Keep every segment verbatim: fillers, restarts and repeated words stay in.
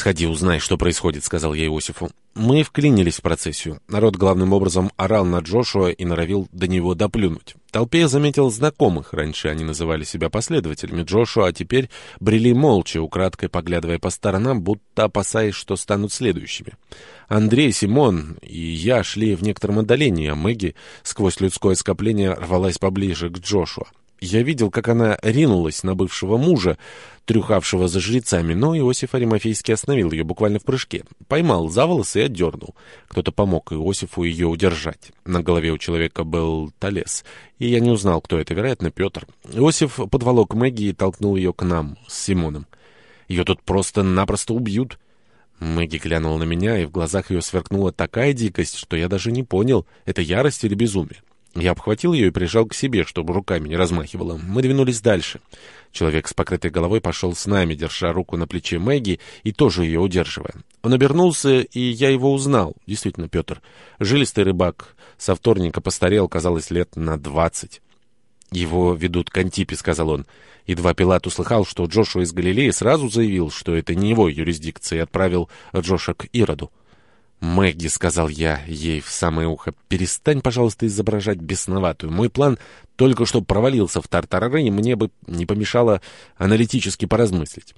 «Сходи, узнай, что происходит», — сказал я Иосифу. Мы вклинились в процессию. Народ главным образом орал на Джошуа и норовил до него доплюнуть. В толпе я заметил знакомых. Раньше они называли себя последователями Джошуа, а теперь брели молча, украдкой поглядывая по сторонам, будто опасаясь, что станут следующими. Андрей, Симон и я шли в некотором отдалении, а Мэгги сквозь людское скопление рвалась поближе к Джошуа. Я видел, как она ринулась на бывшего мужа, трюхавшего за жрецами, но Иосиф Аримафейский остановил ее буквально в прыжке. Поймал за волосы и отдернул. Кто-то помог Иосифу ее удержать. На голове у человека был талес, и я не узнал, кто это, вероятно, Петр. Иосиф подволок Мэгги и толкнул ее к нам с Симоном. «Ее тут просто-напросто убьют». Мэгги глянула на меня, и в глазах ее сверкнула такая дикость, что я даже не понял, это ярость или безумие. Я обхватил ее и прижал к себе, чтобы руками не размахивала. Мы двинулись дальше. Человек с покрытой головой пошел с нами, держа руку на плече Мэгги и тоже ее удерживая. Он обернулся, и я его узнал. Действительно, Петр. Жилистый рыбак. Со вторника постарел, казалось, лет на двадцать. «Его ведут к Антипе», — сказал он. Едва Пилат услыхал, что Джошуа из Галилеи, сразу заявил, что это не его юрисдикция, и отправил Джоша к Ироду. «Мэгги», — сказал я ей в самое ухо, — «перестань, пожалуйста, изображать бесноватую. Мой план только что провалился в тартарары, и мне бы не помешало аналитически поразмыслить».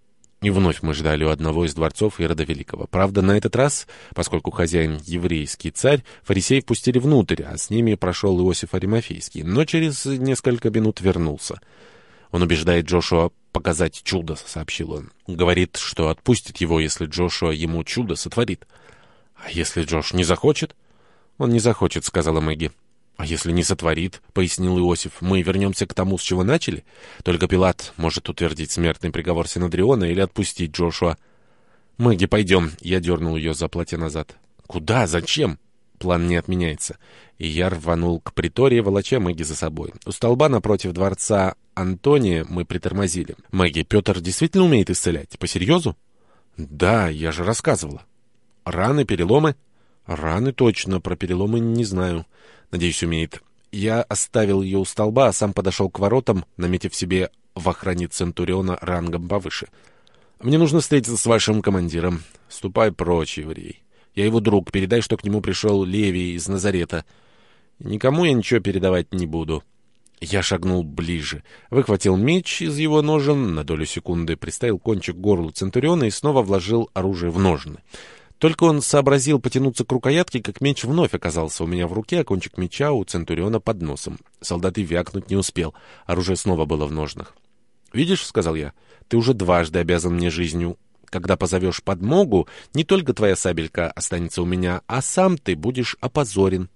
И вновь мы ждали у одного из дворцов Ирода Великого. Правда, на этот раз, поскольку хозяин еврейский царь, фарисеев пустили внутрь, а с ними прошел Иосиф Аримафейский, но через несколько минут вернулся. «Он убеждает Джошуа показать чудо», — сообщил он. «Говорит, что отпустит его, если Джошуа ему чудо сотворит». «А если Джош не захочет?» «Он не захочет», — сказала Мэгги. «А если не сотворит?» — пояснил Иосиф. «Мы вернемся к тому, с чего начали. Только Пилат может утвердить смертный приговор Синодриона или отпустить Джошуа». «Мэгги, пойдем». Я дернул ее за платье назад. «Куда? Зачем?» «План не отменяется». И я рванул к притории, волоча Мэгги за собой. У столба напротив дворца Антония мы притормозили. «Мэгги, Петр действительно умеет исцелять? По-серьезу?» «Да, я же рассказывала». «Раны, переломы?» «Раны точно, про переломы не знаю. Надеюсь, умеет». Я оставил ее у столба, а сам подошел к воротам, наметив себе в охране Центуриона рангом повыше. «Мне нужно встретиться с вашим командиром. Ступай прочь, еврей. Я его друг, передай, что к нему пришел Левий из Назарета. Никому я ничего передавать не буду». Я шагнул ближе, выхватил меч из его ножен, на долю секунды приставил кончик к горлу Центуриона и снова вложил оружие в ножны. Только он сообразил потянуться к рукоятке, как меч вновь оказался у меня в руке, а кончик меча у Центуриона под носом. Солдат и вякнуть не успел. Оружие снова было в ножнах. «Видишь, — сказал я, — ты уже дважды обязан мне жизнью. Когда позовешь подмогу, не только твоя сабелька останется у меня, а сам ты будешь опозорен.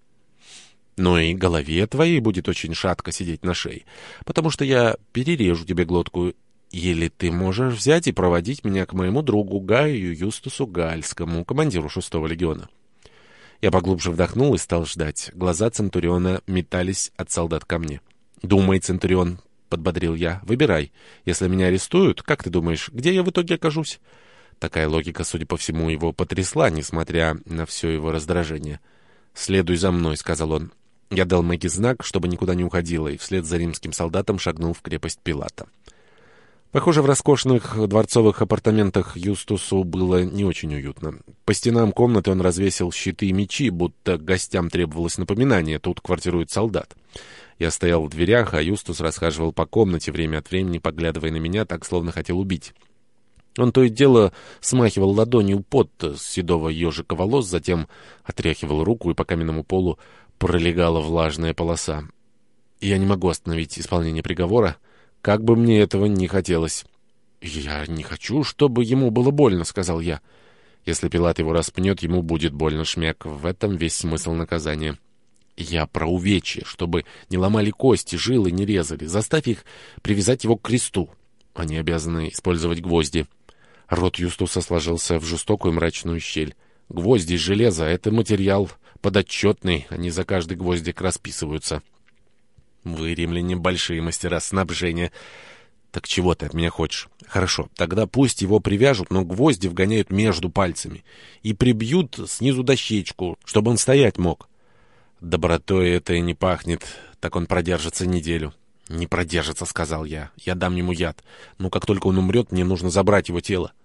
Но и голове твоей будет очень шатко сидеть на шее, потому что я перережу тебе глотку. Или ты можешь взять и проводить меня к моему другу Гаю Юстусу Гальскому, командиру шестого легиона». Я поглубже вдохнул и стал ждать. Глаза Центуриона метались от солдат ко мне. «Думай, Центурион», — подбодрил я, — «выбирай. Если меня арестуют, как ты думаешь, где я в итоге окажусь?» Такая логика, судя по всему, его потрясла, несмотря на все его раздражение. «Следуй за мной», — сказал он. Я дал Мэгги знак, чтобы никуда не уходила, и вслед за римским солдатом шагнул в крепость Пилата. Похоже, в роскошных дворцовых апартаментах Юстусу было не очень уютно. По стенам комнаты он развесил щиты и мечи, будто гостям требовалось напоминание: тут квартирует солдат. Я стоял в дверях, а Юстус расхаживал по комнате, время от времени поглядывая на меня, так словно хотел убить. Он то и дело смахивал ладонью пот с седого ежика волос, затем отряхивал руку, и по каменному полу пролегала влажная полоса. Я не могу остановить исполнение приговора, как бы мне этого не хотелось. «Я не хочу, чтобы ему было больно», — сказал я. «Если Пилат его распнет, ему будет больно, шмяк. В этом весь смысл наказания». «Я про увечье, чтобы не ломали кости, жилы не резали. Заставь их привязать его к кресту. Они обязаны использовать гвозди». Рот Юстуса сложился в жестокую мрачную щель. «Гвозди из железа — это материал подотчетный, они за каждый гвоздик расписываются». «Вы, римляне, большие мастера снабжения. Так чего ты от меня хочешь? Хорошо, тогда пусть его привяжут, но гвозди вгоняют между пальцами и прибьют снизу дощечку, чтобы он стоять мог». «Добротой это и не пахнет, так он продержится неделю». «Не продержится», — сказал я. «Я дам ему яд. Но как только он умрет, мне нужно забрать его тело».